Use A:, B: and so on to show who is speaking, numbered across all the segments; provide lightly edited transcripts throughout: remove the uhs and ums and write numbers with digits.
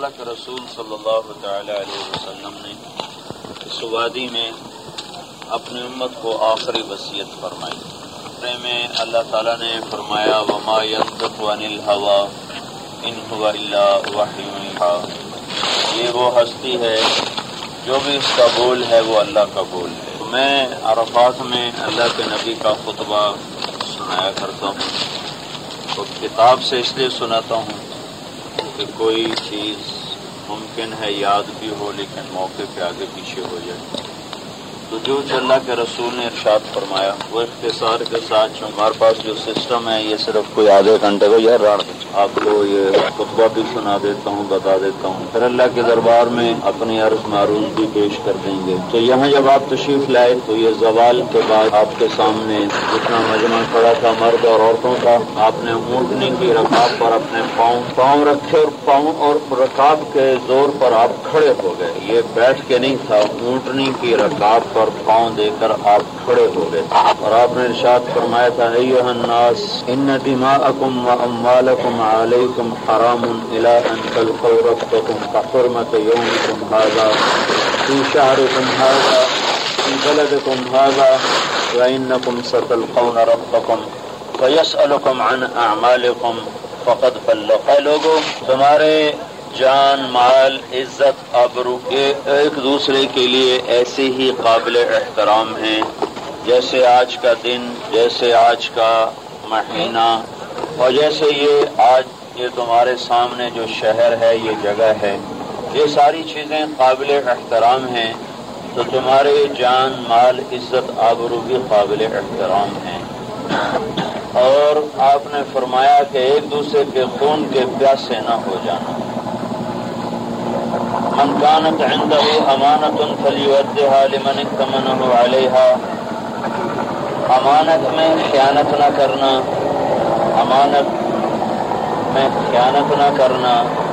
A: تعالیٰ کے رسول صلی اللہ تعالی علیہ وسلم نے اس وادی میں اپنی امت کو آخری وصیت فرمائی. میں اللہ تعالیٰ نے فرمایا وما ينطق عن الهوى ان هو الا وحی یوحی. یہ وہ ہستی ہے جو بھی اس کا بول ہے وہ اللہ کا بول ہے. میں عرفات میں اللہ کے نبی کا خطبہ سنایا کرتا ہوں تو کتاب سے اس لیے سناتا ہوں کہ کوئی چیز ممکن ہے یاد بھی ہو لیکن موقع پہ آگے پیچھے ہو جائے. تو جو اللہ کے رسول نے ارشاد فرمایا وہ اختصار کے ساتھ جو ہمارے پاس جو سسٹم ہے یہ صرف کوئی آدھے گھنٹے کا یا آپ کو یہ خطبہ بھی سنا دیتا ہوں بتا دیتا ہوں پھر اللہ کے دربار میں اپنی عرض معروض بھی پیش کر دیں گے. تو یہاں جب آپ تشریف لائے تو یہ زوال کے بعد آپ کے سامنے جتنا مجمع کھڑا تھا مرد اور عورتوں کا آپ نے اونٹنی کی رکاب پر اپنے پاؤں رکھے اور پاؤں اور رکاب کے زور پر آپ کھڑے ہو گئے. یہ بیٹھ کے نہیں تھا, اونٹنی کی رکاب پر پاؤں دے کر آپ کھڑے ہو گئے اور آپ نے ارشاد فرمایا تھا ایھا الناس ان دماءکم واموالکم علیکم حرام الی ان تلقوا ربکم کحرمۃ یومکم ھذا فی شہرکم ھذا فی بلدکم ھذا وانکم ستلقون ربکم فیسألکم عن اعمالکم فقد بلغ. اے لوگو, تمہارے جان مال عزت آبرو یہ ایک دوسرے کے لیے ایسے ہی قابل احترام ہیں جیسے آج کا دن, جیسے آج کا مہینہ اور جیسے یہ تمہارے سامنے جو شہر ہے یہ جگہ ہے, یہ ساری چیزیں قابل احترام ہیں. تو تمہارے جان مال عزت آبرو بھی قابل احترام ہیں. اور آپ نے فرمایا کہ ایک دوسرے کے خون کے پیاسے نہ ہو جانا. من كانت عنده امانت فليؤدها لمن ائتمنه عليها. امانت میں خیانت نہ کرنا, امانت میں خیانت نہ کرنا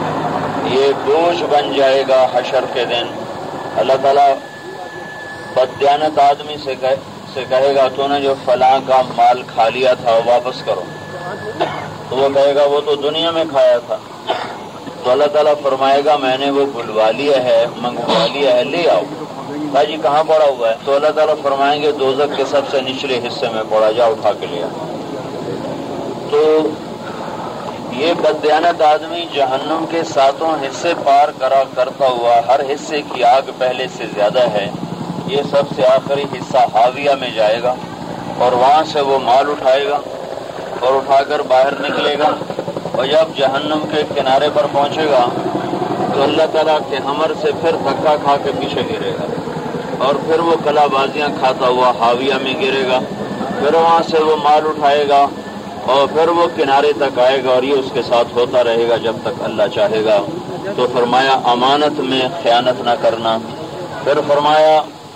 A: یہ بوجھ بن جائے گا حشر کے دن. اللہ تعالیٰ بددیانت آدمی سے کہے گا تو نے جو فلاں کا مال کھا لیا تھا وہ واپس کرو, تو وہ کہے گا وہ تو دنیا میں کھایا تھا. تو اللہ تعالیٰ فرمائے گا میں نے وہ بلوا لیا ہے, منگوا لیا ہے, لے آؤ. بھائی جی کہاں پڑا ہوا ہے؟ تو اللہ تعالیٰ فرمائیں گے دوزخ کے سب سے نچلے حصے میں پڑا, جا اٹھا کے لیا. تو یہ بددیانت آدمی جہنم کے 7 حصے پار کرتا ہوا ہر حصے کی آگ پہلے سے زیادہ ہے. یہ سب سے آخری حصہ حاویہ میں جائے گا اور وہاں سے وہ مال اٹھائے گا اور اٹھا کر باہر نکلے گا اور جب جہنم کے کنارے پر پہنچے گا تو اللہ تعالیٰ کے حمر سے پھر دھکا کھا کے پیچھے گرے گا اور پھر وہ کلا بازیاں کھاتا ہوا حاویہ میں گرے گا. پھر وہاں سے وہ مال اٹھائے گا اور پھر وہ کنارے تک آئے گا اور یہ اس کے ساتھ ہوتا رہے گا جب تک اللہ چاہے گا. تو فرمایا امانت میں خیانت نہ کرنا. پھر فرمایا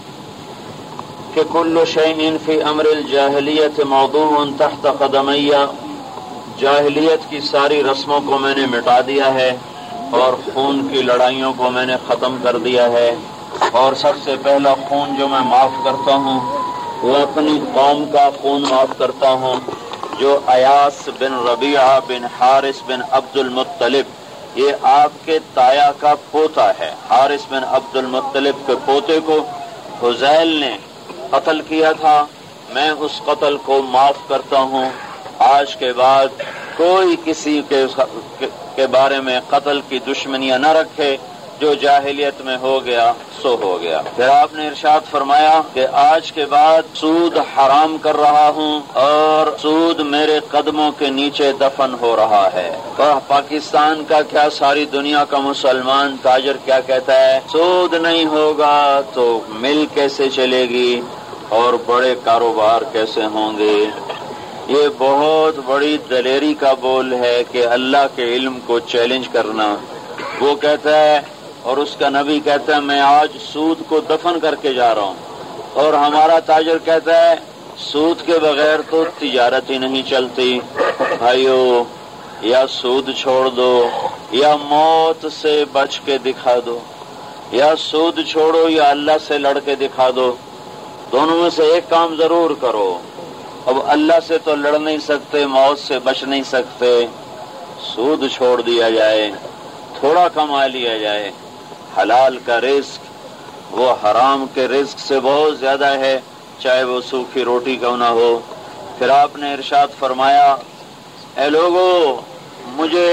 A: کہ کل شیء فی امر الجاہلیت موضوع تحت قدمی. جاہلیت کی ساری رسموں کو میں نے مٹا دیا ہے اور خون کی لڑائیوں کو میں نے ختم کر دیا ہے. اور سب سے پہلا خون جو میں معاف کرتا ہوں وہ اپنی قوم کا خون معاف کرتا ہوں جو ایاس بن ربیعہ بن حارث بن عبد المطلب, یہ آپ کے تایا کا پوتا ہے. حارث بن عبد المطلب کے پوتے کو حذیل نے قتل کیا تھا, میں اس قتل کو معاف کرتا ہوں. آج کے بعد کوئی کسی کے بارے میں قتل کی دشمنیاں نہ رکھے, جو جاہلیت میں ہو گیا سو ہو گیا. پھر آپ نے ارشاد فرمایا کہ آج کے بعد سود حرام کر رہا ہوں اور سود میرے قدموں کے نیچے دفن ہو رہا ہے. اور پاکستان کا کیا ساری دنیا کا مسلمان تاجر کیا کہتا ہے, سود نہیں ہوگا تو مل کیسے چلے گی اور بڑے کاروبار کیسے ہوں گے. یہ بہت بڑی دلیری کا بول ہے کہ اللہ کے علم کو چیلنج کرنا. وہ کہتا ہے اور اس کا نبی کہتا ہے میں آج سود کو دفن کر کے جا رہا ہوں, اور ہمارا تاجر کہتا ہے سود کے بغیر تو تجارت ہی نہیں چلتی. بھائیو, یا سود چھوڑ دو یا موت سے بچ کے دکھا دو, یا سود چھوڑو یا اللہ سے لڑ کے دکھا دو. دونوں میں سے ایک کام ضرور کرو. اب اللہ سے تو لڑ نہیں سکتے, موت سے بچ نہیں سکتے, سود چھوڑ دیا جائے تھوڑا کما لیا جائے. حلال کا رزق وہ حرام کے رزق سے بہت زیادہ ہے، چاہے وہ سوکھی روٹی کیوں نہ ہو. پھر آپ نے ارشاد فرمایا، اے لوگو مجھے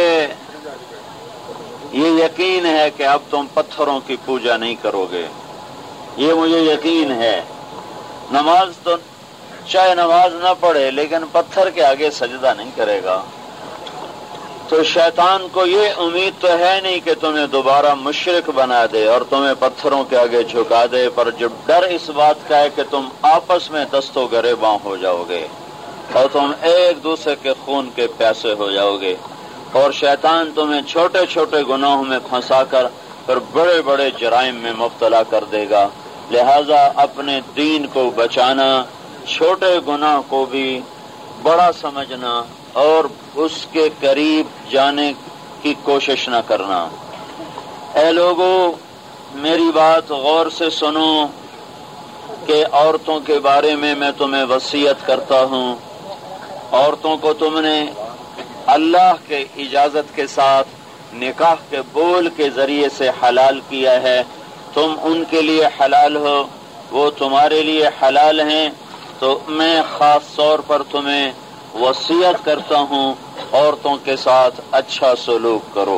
A: یہ یقین ہے کہ اب تم پتھروں کی پوجا نہیں کرو گے، یہ مجھے یقین ہے. نماز تو چاہے نماز نہ پڑھے لیکن پتھر کے آگے سجدہ نہیں کرے گا. تو شیطان کو یہ امید تو ہے نہیں کہ تمہیں دوبارہ مشرک بنا دے اور تمہیں پتھروں کے آگے جھکا دے، پر جو ڈر اس بات کا ہے کہ تم آپس میں دست و گریباں ہو جاؤ گے اور تم ایک دوسرے کے خون کے پیاسے ہو جاؤ گے، اور شیطان تمہیں چھوٹے چھوٹے گناہوں میں پھنسا کر پھر بڑے بڑے جرائم میں مبتلا کر دے گا. لہذا اپنے دین کو بچانا، چھوٹے گناہ کو بھی بڑا سمجھنا اور اس کے قریب جانے کی کوشش نہ کرنا. اے لوگو میری بات غور سے سنو کہ عورتوں کے بارے میں تمہیں وصیت کرتا ہوں. عورتوں کو تم نے اللہ کے اجازت کے ساتھ نکاح کے بول کے ذریعے سے حلال کیا ہے. تم ان کے لیے حلال ہو، وہ تمہارے لیے حلال ہیں. تو میں خاص طور پر تمہیں وصیت کرتا ہوں عورتوں کے ساتھ اچھا سلوک کرو.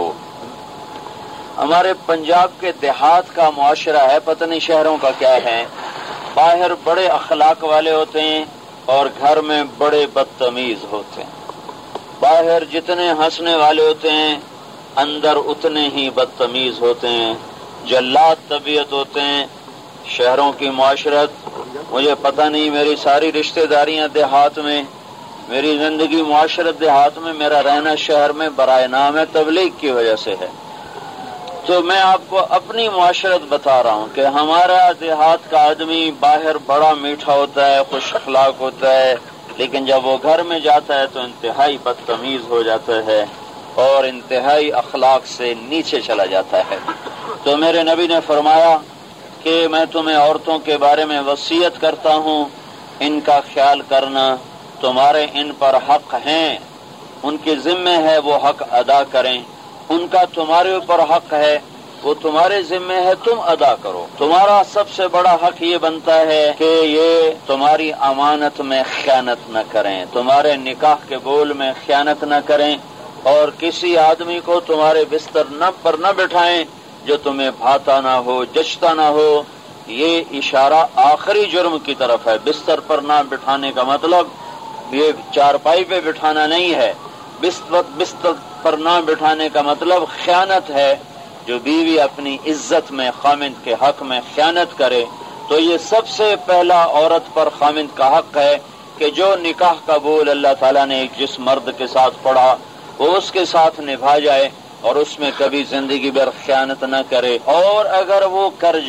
A: ہمارے پنجاب کے دیہات کا معاشرہ ہے، پتہ نہیں شہروں کا کیا ہے. باہر بڑے اخلاق والے ہوتے ہیں اور گھر میں بڑے بدتمیز ہوتے ہیں. باہر جتنے ہنسنے والے ہوتے ہیں اندر اتنے ہی بدتمیز ہوتے ہیں، جلاد طبیعت ہوتے ہیں. شہروں کی معاشرت مجھے پتہ نہیں، میری ساری رشتہ داریاں دیہات میں، میری زندگی معاشرت دیہات میں، میرا رہنا شہر میں برائے نام ہے، تبلیغ کی وجہ سے ہے. تو میں آپ کو اپنی معاشرت بتا رہا ہوں کہ ہمارا دیہات کا آدمی باہر بڑا میٹھا ہوتا ہے، خوش اخلاق ہوتا ہے، لیکن جب وہ گھر میں جاتا ہے تو انتہائی بدتمیز ہو جاتا ہے اور انتہائی اخلاق سے نیچے چلا جاتا ہے. تو میرے نبی نے فرمایا کہ میں تمہیں عورتوں کے بارے میں وصیت کرتا ہوں، ان کا خیال کرنا، تمہارے ان پر حق ہیں، ان کے ذمہ ہے وہ حق ادا کریں. ان کا تمہارے اوپر حق ہے، وہ تمہارے ذمہ ہے، تم ادا کرو. تمہارا سب سے بڑا حق یہ بنتا ہے کہ یہ تمہاری امانت میں خیانت نہ کریں، تمہارے نکاح کے بول میں خیانت نہ کریں، اور کسی آدمی کو تمہارے بستر پر نہ بٹھائیں جو تمہیں بھاتا نہ ہو، جچتا نہ ہو. یہ اشارہ آخری جرم کی طرف ہے. بستر پر نہ بٹھانے کا مطلب یہ چارپائی پہ بٹھانا نہیں ہے. بستر پر نہ بٹھانے کا مطلب خیانت ہے. جو بیوی اپنی عزت میں خامند کے حق میں خیانت کرے تو یہ سب سے پہلا عورت پر خامند کا حق ہے کہ جو نکاح کا بول اللہ تعالیٰ نے جس مرد کے ساتھ پڑھا وہ اس کے ساتھ نبھا جائے اور اس میں کبھی زندگی بھر خیانت نہ کرے. اور اگر وہ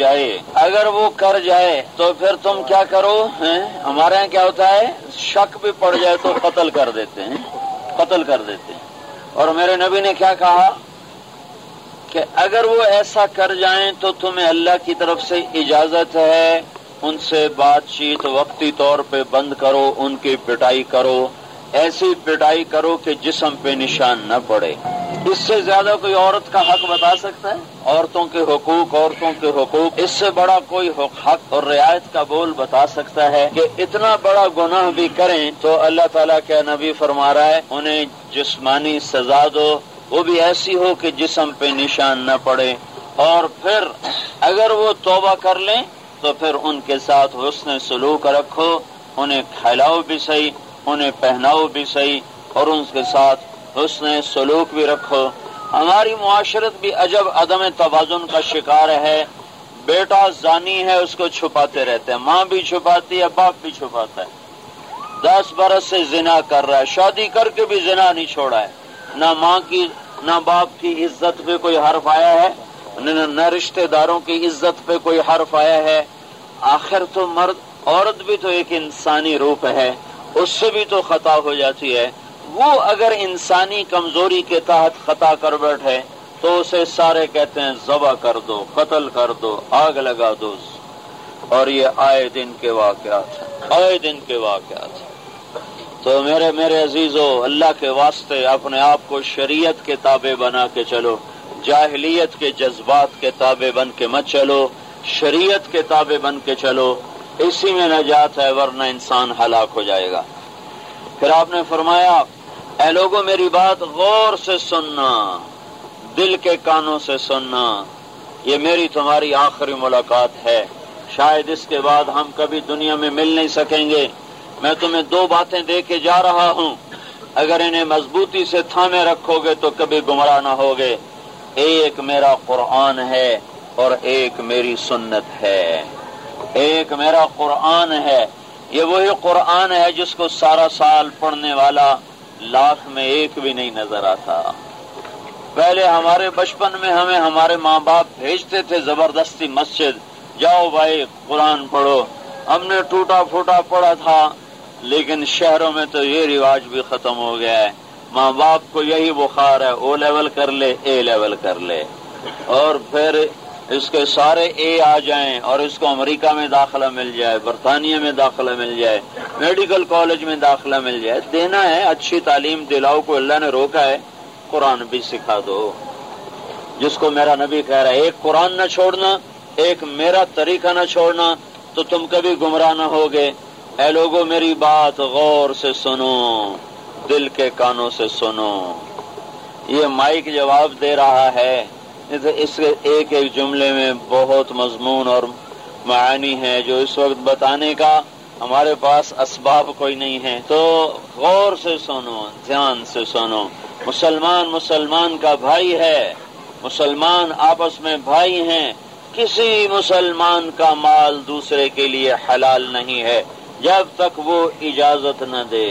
A: کر جائے تو پھر تم کیا کرو؟ ہمارے یہاں کیا ہوتا ہے، شک بھی پڑ جائے تو قتل کر دیتے ہیں. اور میرے نبی نے کیا کہا کہ اگر وہ ایسا کر جائیں تو تمہیں اللہ کی طرف سے اجازت ہے ان سے بات چیت وقتی طور پہ بند کرو، ان کی پٹائی کرو، ایسی پٹائی کرو کہ جسم پہ نشان نہ پڑے. اس سے زیادہ کوئی عورت کا حق بتا سکتا ہے؟ عورتوں کے حقوق اس سے بڑا کوئی حق اور رعایت کا بول بتا سکتا ہے کہ اتنا بڑا گناہ بھی کریں تو اللہ تعالیٰ کا نبی فرما رہا ہے انہیں جسمانی سزا دو، وہ بھی ایسی ہو کہ جسم پہ نشان نہ پڑے. اور پھر اگر وہ توبہ کر لیں تو پھر ان کے ساتھ حسن سلوک رکھو، انہیں کھلاؤ بھی صحیح، انہیں پہناؤ بھی صحیح، اور ان کے ساتھ حسن سلوک بھی رکھو. ہماری معاشرت بھی عجب عدم توازن کا شکار ہے. بیٹا زانی ہے اس کو چھپاتے رہتے ہیں، ماں بھی چھپاتی ہے، باپ بھی چھپاتا ہے. 10 برس سے زنا کر رہا ہے، شادی کر کے بھی زنا نہیں چھوڑا ہے. نہ ماں کی نہ باپ کی عزت پہ کوئی حرف آیا ہے، نہ رشتہ داروں کی عزت پہ کوئی حرف آیا ہے. آخر تو عورت بھی تو ایک انسانی روپ ہے، اس سے بھی تو خطا ہو جاتی ہے. وہ اگر انسانی کمزوری کے تحت خطا کر بیٹھے تو اسے سارے کہتے ہیں ذبح کر دو، قتل کر دو، آگ لگا دو. اور یہ آئے دن کے واقعات. تو میرے عزیزو، اللہ کے واسطے اپنے آپ کو شریعت کے تابع بنا کے چلو. جاہلیت کے جذبات کے تابع بن کے مت چلو، شریعت کے تابع بن کے چلو، اسی میں نجات ہے، ورنہ انسان ہلاک ہو جائے گا۔ پھر آپ نے فرمایا اے لوگوں میری بات غور سے سننا، دل کے کانوں سے سننا، یہ میری تمہاری آخری ملاقات ہے، شاید اس کے بعد ہم کبھی دنیا میں مل نہیں سکیں گے۔ میں تمہیں دو باتیں دے کے جا رہا ہوں، اگر انہیں مضبوطی سے تھامے رکھو گے تو کبھی گمراہ نہ ہوگے۔ ایک میرا قرآن ہے اور ایک میری سنت ہے۔ ایک میرا قرآن ہے، یہ وہی قرآن ہے جس کو سارا سال پڑھنے والا لاکھ میں ایک بھی نہیں نظر آتا۔ پہلے ہمارے بچپن میں ہمیں ہمارے ماں باپ بھیجتے تھے زبردستی مسجد، جاؤ بھائی قرآن پڑھو، ہم نے ٹوٹا پھوٹا پڑھا تھا، لیکن شہروں میں تو یہ رواج بھی ختم ہو گیا ہے۔ ماں باپ کو یہی بخار ہے، او لیول کر لے، اے لیول کر لے، اور پھر اس کے سارے اے آ جائیں اور اس کو امریکہ میں داخلہ مل جائے، برطانیہ میں داخلہ مل جائے، میڈیکل کالج میں داخلہ مل جائے۔ دینا ہے، اچھی تعلیم دلاؤ، کو اللہ نے روکا ہے، قرآن بھی سکھا دو، جس کو میرا نبی کہہ رہا ہے ایک قرآن نہ چھوڑنا، ایک میرا طریقہ نہ چھوڑنا تو تم کبھی گمراہ نہ ہوگے۔ اے لوگوں میری بات غور سے سنو، دل کے کانوں سے سنو۔ یہ مائک جواب دے رہا ہے، اس ایک ایک جملے میں بہت مضمون اور معانی ہے جو اس وقت بتانے کا ہمارے پاس اسباب کوئی نہیں ہے، تو غور سے سنو، دھیان سے سنو۔ مسلمان کا بھائی ہے، مسلمان آپس میں بھائی ہیں، کسی مسلمان کا مال دوسرے کے لیے حلال نہیں ہے جب تک وہ اجازت نہ دے۔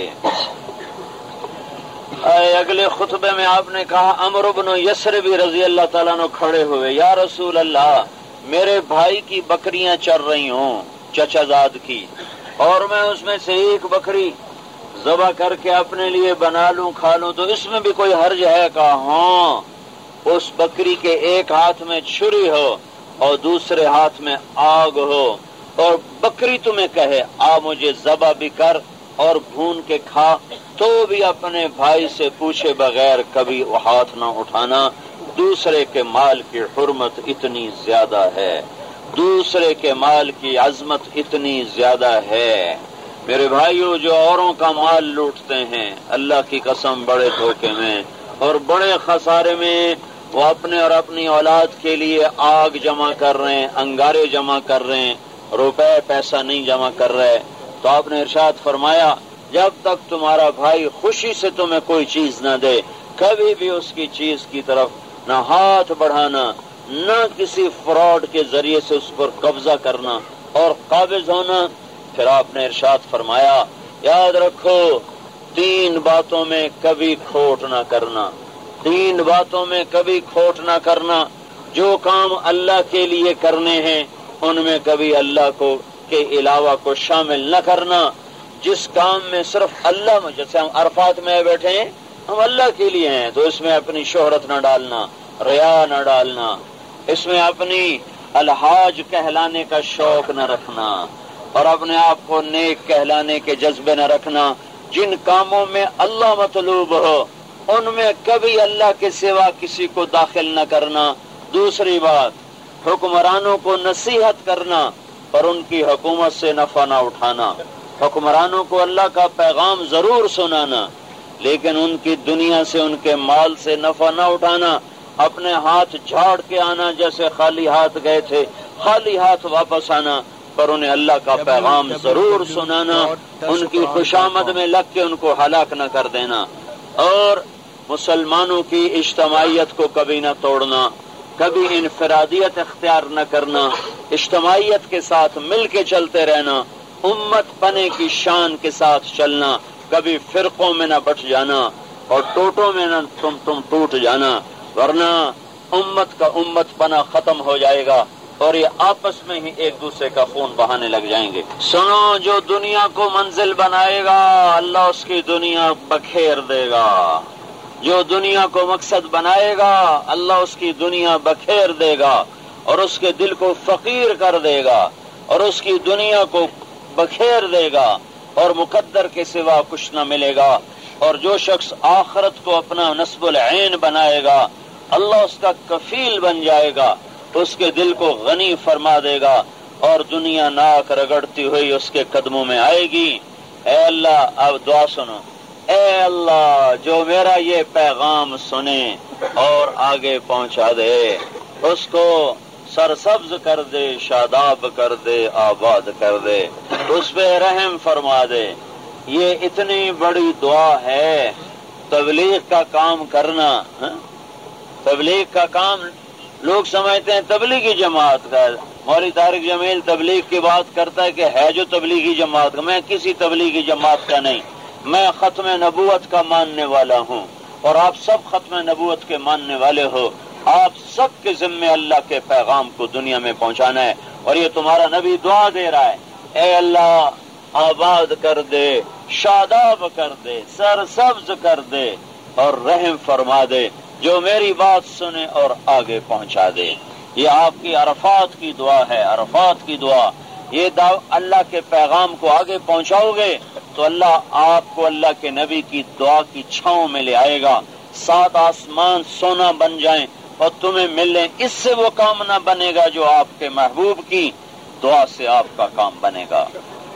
A: اگلے خطبے میں آپ نے کہا عمرو بن یثربی رضی اللہ تعالیٰ عنہ کھڑے ہوئے، یا رسول اللہ میرے بھائی کی بکریاں چر رہی ہوں چچا زاد کی، اور میں اس میں سے ایک بکری ذبح کر کے اپنے لیے بنا لوں کھا لوں تو اس میں بھی کوئی حرج ہے؟ کہا ہاں، اس بکری کے ایک ہاتھ میں چھری ہو اور دوسرے ہاتھ میں آگ ہو، اور بکری تمہیں کہے آ مجھے ذبح بھی کر اور بھون کے کھا، تو بھی اپنے بھائی سے پوچھے بغیر کبھی وہ ہاتھ نہ اٹھانا۔ دوسرے کے مال کی حرمت اتنی زیادہ ہے، دوسرے کے مال کی عظمت اتنی زیادہ ہے۔ میرے بھائیوں، جو اوروں کا مال لوٹتے ہیں اللہ کی قسم بڑے دھوکے میں اور بڑے خسارے میں، وہ اپنے اور اپنی اولاد کے لیے آگ جمع کر رہے ہیں، انگارے جمع کر رہے ہیں، روپے پیسہ نہیں جمع کر رہے۔ تو آپ نے ارشاد فرمایا جب تک تمہارا بھائی خوشی سے تمہیں کوئی چیز نہ دے، کبھی بھی اس کی چیز کی طرف نہ ہاتھ بڑھانا، نہ کسی فراڈ کے ذریعے سے اس پر قبضہ کرنا اور قابض ہونا۔ پھر آپ نے ارشاد فرمایا یاد رکھو 3 باتوں میں کبھی کھوٹ نہ کرنا، 3 باتوں میں کبھی کھوٹ نہ کرنا۔ جو کام اللہ کے لیے کرنے ہیں ان میں کبھی اللہ کو کے علاوہ کو شامل نہ کرنا۔ جس کام میں صرف اللہ، جیسے ہم عرفات میں بیٹھے ہیں ہم اللہ کے لیے ہیں، تو اس میں اپنی شہرت نہ ڈالنا، ریا نہ ڈالنا، اس میں اپنی الحاج کہلانے کا شوق نہ رکھنا اور اپنے آپ کو نیک کہلانے کے جذبے نہ رکھنا۔ جن کاموں میں اللہ مطلوب ہو ان میں کبھی اللہ کے سوا کسی کو داخل نہ کرنا۔ دوسری بات، حکمرانوں کو نصیحت کرنا اور ان کی حکومت سے نفع نہ اٹھانا۔ حکمرانوں کو اللہ کا پیغام ضرور سنانا، لیکن ان کی دنیا سے، ان کے مال سے نفع نہ اٹھانا، اپنے ہاتھ جھاڑ کے آنا، جیسے خالی ہاتھ گئے تھے خالی ہاتھ واپس آنا، پر انہیں اللہ کا پیغام ضرور سنانا، ان کی خوشامد میں لگ کے ان کو ہلاک نہ کر دینا، اور مسلمانوں کی اجتماعیت کو کبھی نہ توڑنا، کبھی انفرادیت اختیار نہ کرنا، اجتماعیت کے ساتھ مل کے چلتے رہنا، امت پنے کی شان کے ساتھ چلنا، کبھی فرقوں میں نہ بٹ جانا اور ٹوٹوں میں نہ تم ٹوٹ جانا، ورنہ امت کا امت پنا ختم ہو جائے گا اور یہ آپس میں ہی ایک دوسرے کا خون بہانے لگ جائیں گے۔ سنو، جو دنیا کو منزل بنائے گا اللہ اس کی دنیا بکھیر دے گا، جو دنیا کو مقصد بنائے گا اللہ اس کی دنیا بکھیر دے گا اور اس کے دل کو فقیر کر دے گا اور اس کی دنیا کو بکھیر دے گا اور مقدر کے سوا کچھ نہ ملے گا۔ اور جو شخص آخرت کو اپنا نصب العین بنائے گا اللہ اس کا کفیل بن جائے گا، اس کے دل کو غنی فرما دے گا اور دنیا ناک رگڑتی ہوئی اس کے قدموں میں آئے گی۔ اے اللہ، اب دعا سنو، اے اللہ جو میرا یہ پیغام سنے اور آگے پہنچا دے، اس کو سرسبز کر دے، شاداب کر دے، آباد کر دے، اس پہ رحم فرما دے۔ یہ اتنی بڑی دعا ہے۔ تبلیغ کا کام کرنا، تبلیغ کا کام لوگ سمجھتے ہیں تبلیغی جماعت کا۔ مولوی طارق جمیل تبلیغ کی بات کرتا ہے کہ ہے جو تبلیغی جماعت کا، میں کسی تبلیغی جماعت کا نہیں، میں ختم نبوت کا ماننے والا ہوں، اور آپ سب ختم نبوت کے ماننے والے ہو۔ آپ سب کے ذمے اللہ کے پیغام کو دنیا میں پہنچانا ہے، اور یہ تمہارا نبی دعا دے رہا ہے، اے اللہ آباد کر دے، شاداب کر دے، سرسبز کر دے اور رحم فرما دے، جو میری بات سنے اور آگے پہنچا دے۔ یہ آپ کی عرفات کی دعا ہے، عرفات کی دعا۔ یہ اللہ کے پیغام کو آگے پہنچاؤ گے تو اللہ آپ کو اللہ کے نبی کی دعا کی چھاؤں میں لے آئے گا، 7 آسمان سونا بن جائیں اور تمہیں ملیں، اس سے وہ کام نہ بنے گا جو آپ کے محبوب کی دعا سے آپ کا کام بنے گا۔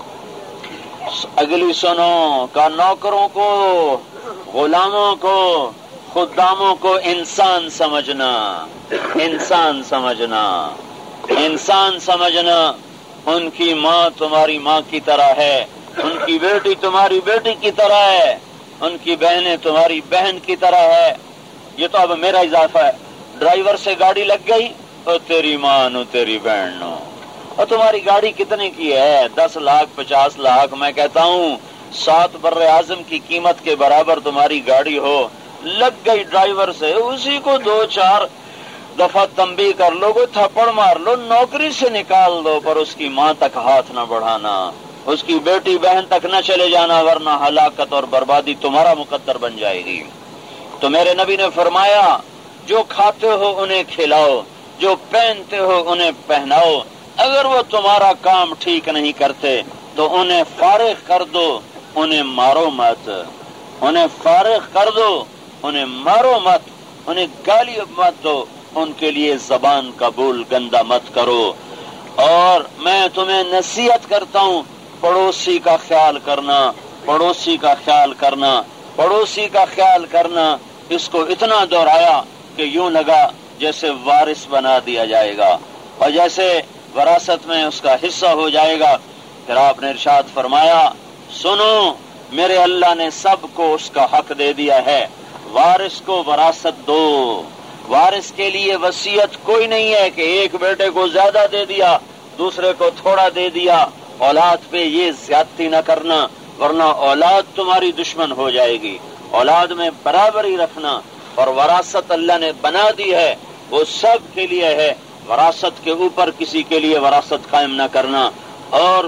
A: اگلی سنو کا نوکروں کو، غلاموں کو، خداموں کو انسان سمجھنا، انسان سمجھنا، انسان سمجھنا۔ ان کی ماں تمہاری ماں کی طرح ہے، ان کی بیٹی تمہاری بیٹی کی طرح ہے، ان کی بہنیں تمہاری بہن کی طرح ہے۔ یہ تو اب میرا اضافہ ہے۔ ڈرائیور سے گاڑی لگ گئی تو تیری ماں نو، تیری بہن نو۔ اور تمہاری گاڑی کتنے کی ہے؟ 10 لاکھ 50 لاکھ، میں کہتا ہوں 7 بر اعظم کی قیمت کے برابر تمہاری گاڑی ہو، لگ گئی ڈرائیور سے، اسی کو 2-4 دفعہ تنبیہ کر لو، کوئی تھپڑ مار لو، نوکری سے نکال دو، پر اس کی ماں تک ہاتھ نہ بڑھانا، اس کی بیٹی بہن تک نہ چلے جانا، ورنہ ہلاکت اور بربادی تمہارا مقدر بن جائے گی۔ تو میرے نبی نے فرمایا، جو کھاتے ہو انہیں کھلاؤ، جو پہنتے ہو انہیں پہناؤ، اگر وہ تمہارا کام ٹھیک نہیں کرتے تو انہیں فارغ کر دو، انہیں مارو مت، انہیں فارغ کر دو، انہیں مارو مت، انہیں گالی مت دو، ان کے لیے زبان کا بول گندا مت کرو۔ اور میں تمہیں نصیحت کرتا ہوں، پڑوسی کا خیال کرنا، پڑوسی کا خیال کرنا، پڑوسی کا خیال کرنا۔ اس کو اتنا دہرایا کہ یوں لگا جیسے وارث بنا دیا جائے گا، اور جیسے وراثت میں اس کا حصہ ہو جائے گا۔ پھر آپ نے ارشاد فرمایا، سنو میرے اللہ نے سب کو اس کا حق دے دیا ہے، وارث کو وراثت دو۔ وارث کے لیے وصیت کوئی نہیں ہے کہ ایک بیٹے کو زیادہ دے دیا، دوسرے کو تھوڑا دے دیا۔ اولاد پہ یہ زیادتی نہ کرنا، ورنہ اولاد تمہاری دشمن ہو جائے گی۔ اولاد میں برابری رکھنا، اور وراثت اللہ نے بنا دی ہے، وہ سب کے لیے ہے، وراثت کے اوپر کسی کے لیے وراثت قائم نہ کرنا۔ اور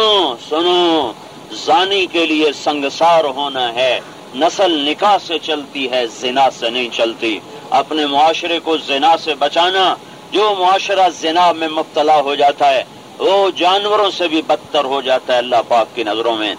A: سنو زانی کے لیے سنگسار ہونا ہے، نسل نکاح سے چلتی ہے، زنا سے نہیں چلتی۔ اپنے معاشرے کو زنا سے بچانا۔ جو معاشرہ زنا میں مبتلا ہو جاتا ہے وہ جانوروں سے بھی بدتر ہو جاتا ہے اللہ پاک کی نظروں میں۔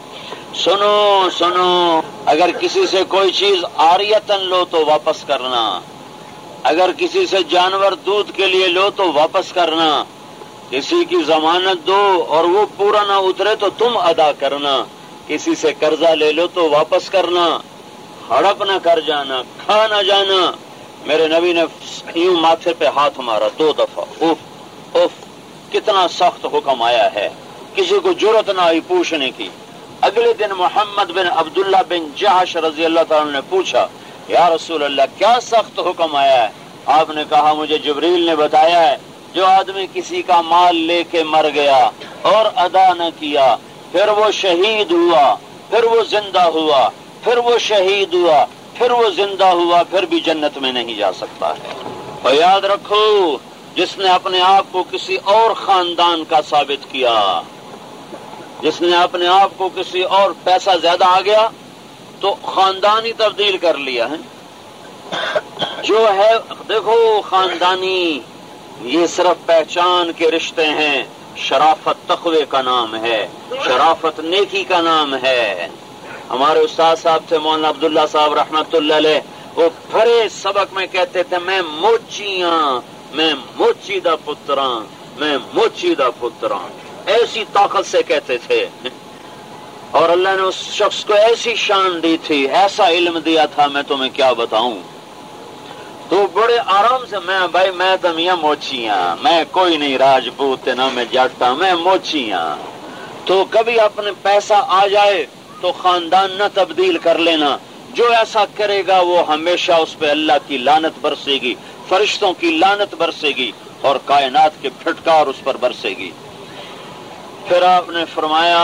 A: سنو اگر کسی سے کوئی چیز عاریتاً لو تو واپس کرنا، اگر کسی سے جانور دودھ کے لیے لو تو واپس کرنا، کسی کی ضمانت دو اور وہ پورا نہ اترے تو تم ادا کرنا، کسی سے قرضہ لے لو تو واپس کرنا، ہڑپ نہ کر جانا، کھا نہ جانا۔ میرے نبی نے یوں ماتھے پہ ہاتھ مارا 2 دفعہ، اف اف، کتنا سخت حکم آیا ہے، کسی کو جرأت نہ آئی پوچھنے کی۔ اگلے دن محمد بن عبداللہ بن جحش رضی اللہ تعالیٰ نے پوچھا، یا رسول اللہ کیا سخت حکم آیا ہے؟ آپ نے کہا مجھے جبریل نے بتایا ہے، جو آدمی کسی کا مال لے کے مر گیا اور ادا نہ کیا، پھر وہ شہید ہوا، پھر وہ زندہ ہوا، پھر وہ شہید ہوا، پھر وہ زندہ ہوا، پھر بھی جنت میں نہیں جا سکتا ہے۔ اور یاد رکھو، جس نے اپنے آپ کو کسی اور خاندان کا ثابت کیا، جس نے اپنے آپ کو کسی اور، پیسہ زیادہ آ گیا تو خاندان ہی تبدیل کر لیا ہے۔ جو ہے دیکھو خاندانی، یہ صرف پہچان کے رشتے ہیں، شرافت تقوی کا نام ہے، شرافت نیکی کا نام ہے۔ ہمارے استاد صاحب تھے مولانا عبداللہ صاحب رحمت اللہ علیہ، وہ بھرے سبق میں کہتے تھے میں موچیاں، میں موچی دا پتراں، میں موچی دا پتراں، ایسی طاقت سے کہتے تھے. اور اللہ نے اس شخص کو ایسی شان دی تھی، ایسا علم دیا تھا، میں تمہیں کیا بتاؤں. تو بڑے آرام سے میں تو میاں موچیاں، میں کوئی نہیں راجپوت نہ میں جاٹا، میں موچیاں. تو کبھی اپنے پیسہ آ جائے تو خاندان نہ تبدیل کر لینا، جو ایسا کرے گا وہ ہمیشہ اس پہ اللہ کی لعنت برسے گی، فرشتوں کی لعنت برسے گی اور کائنات کے پھٹکار اس پر برسے گی. پھر آپ نے فرمایا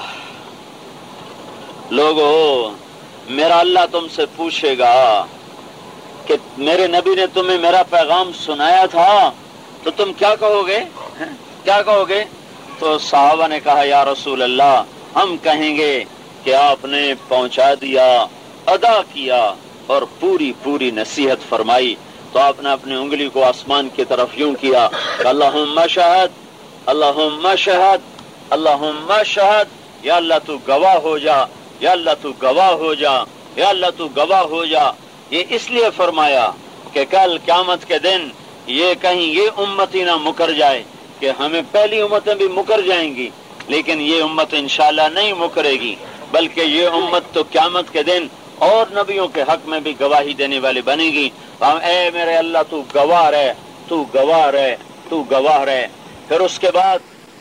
A: لوگو میرا اللہ تم سے پوچھے گا کہ میرے نبی نے تمہیں میرا پیغام سنایا تھا تو تم کیا کہو گے، کیا کہو گے؟ تو صحابہ نے کہا یا رسول اللہ ہم کہیں گے کہ آپ نے پہنچا دیا، ادا کیا اور پوری پوری نصیحت فرمائی. تو آپ نے اپنی انگلی کو آسمان کی طرف یوں کیا، اللہم شہد، اللہم شہد، اللہم شہد، یا اللہ تو گواہ ہو جا، یا اللہ تو گواہ ہو جا، یا اللہ تو گواہ ہو جا. یہ اس لیے فرمایا کہ کل قیامت کے دن یہ کہیں یہ امتی نہ مکر جائے کہ ہمیں پہلی امتیں بھی مکر جائیں گی لیکن یہ امت انشاءاللہ نہیں مکرے گی، بلکہ یہ امت تو قیامت کے دن اور نبیوں کے حق میں بھی گواہی دینے والی بنے گی. اے میرے اللہ تو گواہ رہے، تو گواہ رہے، تو گواہ رہے. پھر اس کے بعد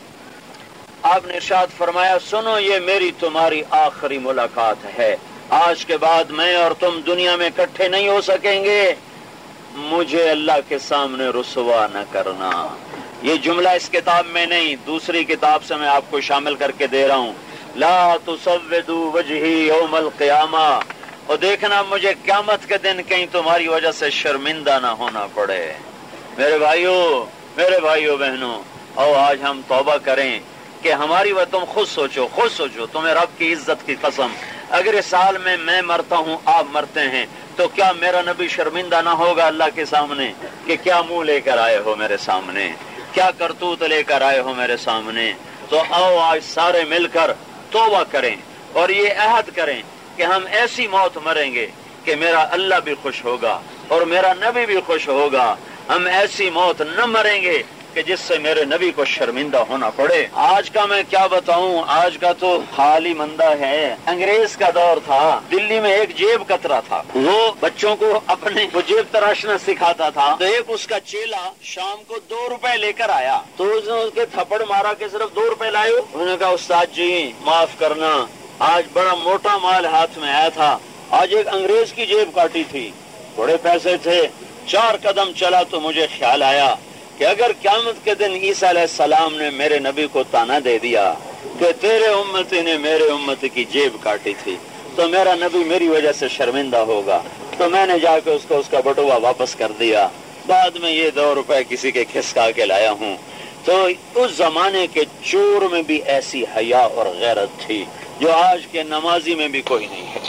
A: آپ نے ارشاد فرمایا سنو یہ میری تمہاری آخری ملاقات ہے، آج کے بعد میں اور تم دنیا میں اکٹھے نہیں ہو سکیں گے، مجھے اللہ کے سامنے رسوا نہ کرنا. یہ جملہ اس کتاب میں نہیں، دوسری کتاب سے میں آپ کو شامل کر کے دے رہا ہوں. لا تسودوا وجہی یوم القیامہ، اور دیکھنا مجھے قیامت کے دن کہیں تمہاری وجہ سے شرمندہ نہ ہونا پڑے. میرے بھائیوں بہنوں، اور آج ہم توبہ کریں کہ ہماری وہ تم خود سوچو تمہیں رب کی عزت کی قسم، اگر اس سال میں مرتا ہوں آپ مرتے ہیں تو کیا میرا نبی شرمندہ نہ ہوگا اللہ کے سامنے کہ کیا منہ لے کر آئے ہو میرے سامنے، کیا کرتوت لے کر آئے ہو میرے سامنے. تو آؤ آج سارے مل کر توبہ کریں اور یہ عہد کریں کہ ہم ایسی موت مریں گے کہ میرا اللہ بھی خوش ہوگا اور میرا نبی بھی خوش ہوگا. ہم ایسی موت نہ مریں گے کہ جس سے میرے نبی کو شرمندہ ہونا پڑے. آج کا میں کیا بتاؤں، آج کا تو حال ہی مندہ ہے. انگریز کا دور تھا، دلی میں ایک جیب کترا تھا، وہ بچوں کو اپنے وہ جیب تراشنا سکھاتا تھا. تو ایک اس کا چیلا شام کو 2 روپے لے کر آیا تو اس نے اس کے تھپڑ مارا کہ صرف 2 روپے لائے ہو. انہوں نے کہا استاد جی معاف کرنا، آج بڑا موٹا مال ہاتھ میں آیا تھا، آج ایک انگریز کی جیب کاٹی تھی، بڑے پیسے تھے. 4 قدم چلا تو مجھے خیال آیا کہ اگر قیامت کے دن عیسیٰ علیہ السلام نے میرے نبی کو تانا دے دیا کہ تیرے امتی نے میرے امتی کی جیب کاٹی تھی تو میرا نبی میری وجہ سے شرمندہ ہوگا. تو میں نے جا کے اس کو اس کا بٹوا واپس کر دیا. بعد میں یہ 2 روپے کسی کے کھسکا کے لایا ہوں. تو اس زمانے کے چور میں بھی ایسی حیا اور غیرت تھی جو آج کے نمازی میں بھی کوئی نہیں ہے.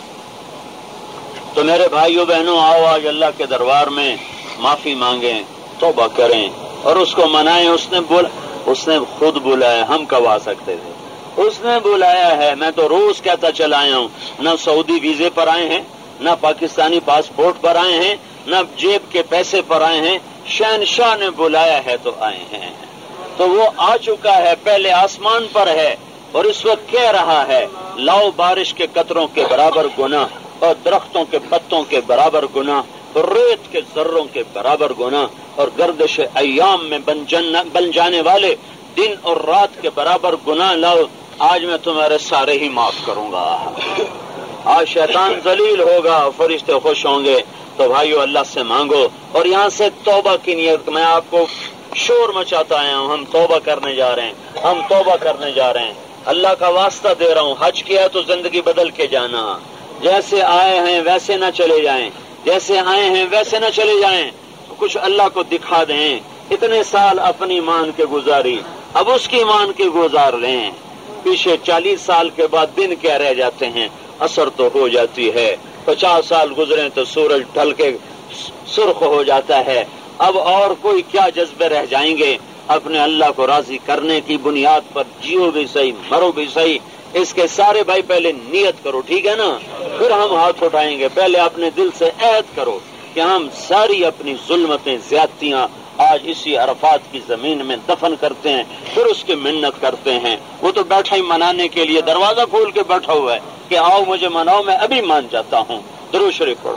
A: تو میرے بھائیوں بہنوں، آؤ آج اللہ کے دربار میں معافی مانگیں، توبہ کریں اور اس کو منائیں. اس نے خود بلایا، ہم کب آ سکتے تھے؟ اس نے بلایا ہے. میں تو روز کہتا چلا آیا ہوں، نہ سعودی ویزے پر آئے ہیں، نہ پاکستانی پاسپورٹ پر آئے ہیں، نہ جیب کے پیسے پر آئے ہیں. شہنشاہ نے بلایا ہے تو آئے ہیں. تو وہ آ چکا ہے، پہلے آسمان پر ہے اور اس وقت کہہ رہا ہے لاؤ بارش کے قطروں کے برابر گناہ اور درختوں کے پتوں کے برابر گناہ اور ریت کے ذروں کے برابر گناہ اور گردش ایام میں بن جانے والے دن اور رات کے برابر گناہ لاؤ، آج میں تمہارے سارے ہی معاف کروں گا. آج شیطان ذلیل ہوگا، فرشتے خوش ہوں گے. تو بھائیو اللہ سے مانگو اور یہاں سے توبہ کی نیت. میں آپ کو شور مچاتا آیا ہوں، ہم توبہ کرنے جا رہے ہیں، ہم توبہ کرنے جا رہے ہیں. اللہ کا واسطہ دے رہا ہوں، حج کیا تو زندگی بدل کے جانا. جیسے آئے ہیں ویسے نہ چلے جائیں، جیسے آئے ہیں ویسے نہ چلے جائیں. کچھ اللہ کو دکھا دیں. اتنے سال اپنی مان کے گزاری، اب اس کی مان کے گزار لیں. پیچھے 40 سال کے بعد دن کیا رہ جاتے ہیں، عصر تو ہو جاتی ہے. 50 سال گزرے تو سورج ڈھل کے سرخ ہو جاتا ہے. اب اور کوئی کیا جذبے رہ جائیں گے؟ اپنے اللہ کو راضی کرنے کی بنیاد پر جیو بھی صحیح، مرو بھی صحیح. اس کے سارے بھائی پہلے نیت کرو، ٹھیک ہے نا، پھر ہم ہاتھ اٹھائیں گے. پہلے اپنے دل سے عہد کرو کہ ہم ساری اپنی ظلمتیں، زیادتیاں آج اسی عرفات کی زمین میں دفن کرتے ہیں، پھر اس کی منت کرتے ہیں. وہ تو بیٹھا ہی منانے کے لیے دروازہ کھول کے بیٹھا ہوا ہے کہ آؤ مجھے مناؤ، میں ابھی مان جاتا ہوں. درود شریف پڑھو.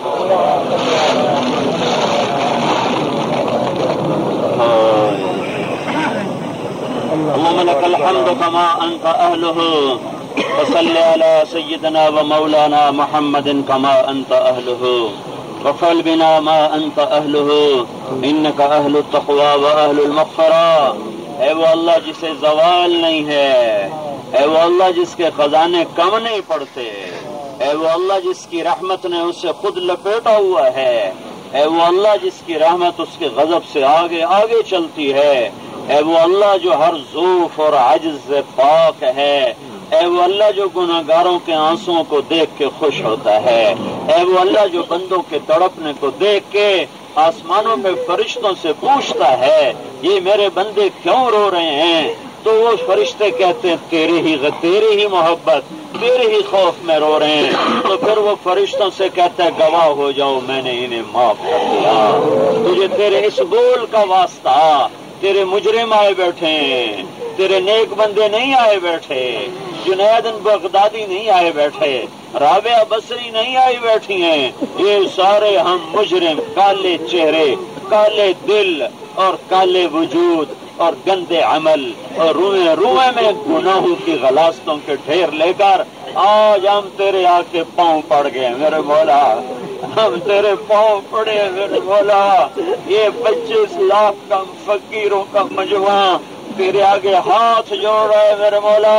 A: اللهم لك الحمد كما أنت أهله وصل على سيدنا ومولانا محمد كما أنت أهله وفعل بنا ما أنت أهله إنك أهل التقوى وأهل المغفرة. اے وہ اللہ جسے زوال نہیں ہے، اے وہ اللہ جس کے خزانے کم نہیں پڑتے، اے وہ اللہ جس کی رحمت نے اسے خود لپیٹا ہوا ہے، اے وہ اللہ جس کی رحمت اس کے غضب سے آگے آگے چلتی ہے، اے وہ اللہ جو ہر ضعف اور عجز سے پاک ہے، اے وہ اللہ جو گناہگاروں کے آنسوؤں کو دیکھ کے خوش ہوتا ہے، اے وہ اللہ جو بندوں کے تڑپنے کو دیکھ کے آسمانوں میں فرشتوں سے پوچھتا ہے یہ میرے بندے کیوں رو رہے ہیں، تو وہ فرشتے کہتے ہیں تیری ہی محبت، تیرے ہی خوف میں رو رہے ہیں. تو پھر وہ فرشتوں سے کہتا ہے گواہ ہو جاؤ میں نے انہیں معاف کر دیا. تجھے تیرے اس بول کا واسطہ، تیرے مجرم آئے بیٹھے ہیں، تیرے نیک بندے نہیں آئے بیٹھے، جنید بغدادی نہیں آئے بیٹھے، رابعہ بصری نہیں آئی بیٹھی ہیں، یہ سارے ہم مجرم، کالے چہرے، کالے دل اور کالے وجود اور گندے عمل اور روئے میں گناہوں کی غلاستوں کے ڈھیر لے کر آج ہم تیرے آ کے پاؤں پڑ گئے میرے مولا، ہم تیرے پاؤں پڑے میرے مولا. یہ 25 لاکھ کا فقیروں کا مجموعہ تیرے آگے ہاتھ جوڑ رہے میرے مولا.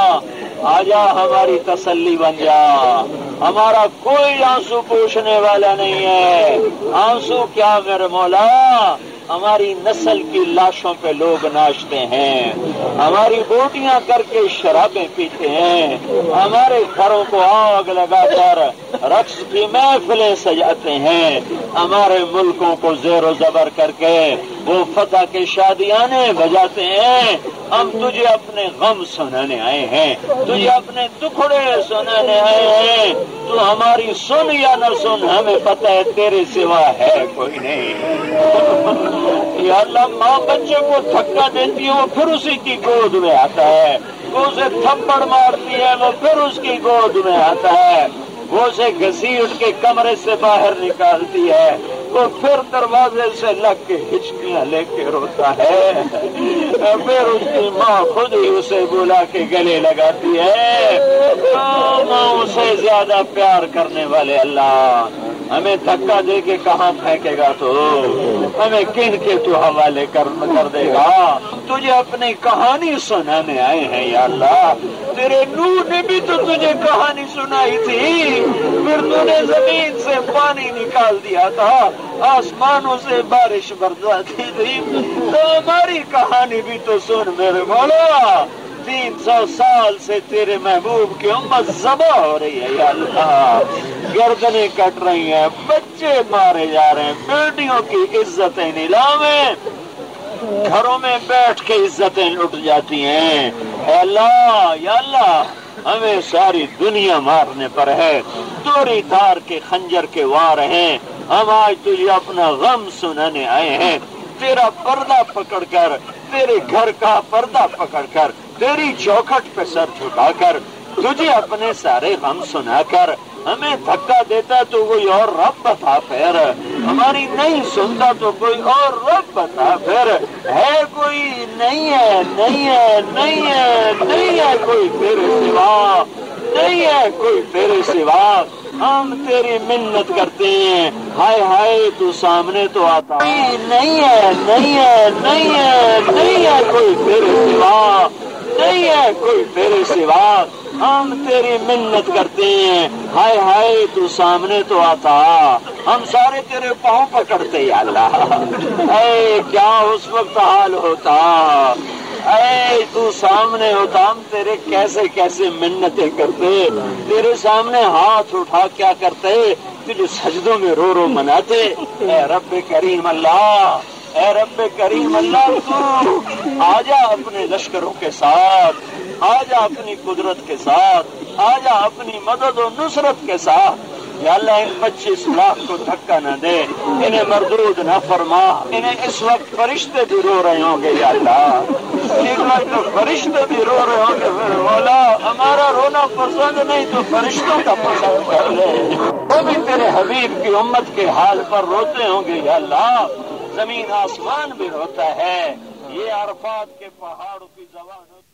A: آجا ہماری تسلی بن جا، ہمارا کوئی آنسو پوچھنے والا نہیں ہے. آنسو کیا میرے مولا، ہماری نسل کی لاشوں پہ لوگ ناچتے ہیں، ہماری بوٹیاں کر کے شرابیں پیتے ہیں، ہمارے گھروں کو آگ لگا کر رقص کی محفلیں سجاتے ہیں، ہمارے ملکوں کو زیر و زبر کر کے وہ فتح کے شادیانے بجاتے ہیں. ہم تجھے اپنے غم سنانے آئے ہیں، تجھے اپنے دکھڑے سنانے آئے ہیں. تو ہماری سن یا نہ سن ہمیں پتہ ہے تیرے سوا ہے کوئی نہیں. یا اللہ ماں بچے کو دھکا دیتی ہے وہ پھر اسی کی گود میں آتا ہے، وہ اسے تھپڑ مارتی ہے وہ پھر اس کی گود میں آتا ہے، وہ اسے گھسیٹ کے کمرے سے باہر نکالتی ہے وہ پھر دروازے سے لگ کے ہچکیاں لے کے روتا ہے، پھر اس کی ماں خود ہی اسے بلا کے گلے لگاتی ہے. ماں اسے زیادہ پیار کرنے والے اللہ ہمیں دھکا دے کے کہاں پھینکے گا، تو ہمیں کن کے تو حوالے کر دے گا. تجھے اپنی کہانی سنانے آئے ہیں یا اللہ. تیرے نوح نے بھی تو تجھے کہانی سنائی تھی، پھر تو نے زمین سے پانی نکال دیا تھا، آسمانوں سے بارش برساتی تھی، تو ہماری کہانی بھی تو سن میرے مولا. 300 سال سے تیرے محبوب کی امت ذبح ہو رہی ہے یا اللہ، گردنیں کٹ رہی ہیں، بچے مارے جا رہے ہیں، بیٹیوں کی عزتیں نیلامیں، گھروں میں بیٹھ کے عزتیں لٹ جاتی ہیں. اے اللہ یا اللہ ہمیں ساری دنیا مارنے پر ہے، دوری تار کے خنجر کے وار ہیں. ہم آج تجھے اپنا غم سنانے آئے ہیں، تیرا پردہ پکڑ کر، تیرے گھر کا پردہ پکڑ کر، تیری چوکھٹ پہ سر جھکا کر، تجھے اپنے سارے غم سنا کر ہمیں دھکا دیتا تو کوئی اور رب بتا، پھر ہماری نہیں سنتا تو کوئی اور رب بتا، پھر ہے کوئی نہیں ہے، نہیں ہے، نہیں ہے، نہیں ہے کوئی تیرے سوا، نہیں ہے کوئی تیرے سوا. ہم تیری منت کرتے ہیں، ہائے ہائے تو سامنے تو آتا. نہیں ہے، نہیں ہے، نہیں ہے، نہیں ہے کوئی تیرے سوا، نہیں ہے کوئی تیرے سوا. ہم تیری منت کرتے ہیں، ہائے ہائے تو سامنے تو آتا. ہم سارے تیرے پاؤں پکڑتے یا اللہ. اے کیا اس وقت حال ہوتا، اے تو سامنے ہوتا، ہم تیرے کیسے کیسے منتیں کرتے، تیرے سامنے ہاتھ اٹھا کیا کرتے، تجھے سجدوں میں رو رو مناتے. اے رب کریم اللہ، اے رب کریم اللہ، تو آجا اپنے لشکروں کے ساتھ، آجا اپنی قدرت کے ساتھ، آجا اپنی مدد و نصرت کے ساتھ۔ یا اللہ ان 25 لاکھ کو دھکا نہ دے، انہیں مردود نہ فرما۔ انہیں اس وقت فرشتے بھی رو رہے ہوں گے یا اللہ، اس وقت فرشتے بھی رو رہے ہوں گے۔ پھر مولا ہمارا رونا پسند نہیں تو فرشتوں کا پسند کر لے، وہ بھی تیرے حبیب کی امت کے حال پر روتے ہوں گے یا اللہ۔ زمین آسمان بھی روتا ہے، یہ عرفات کے پہاڑوں کی زبان ہوتی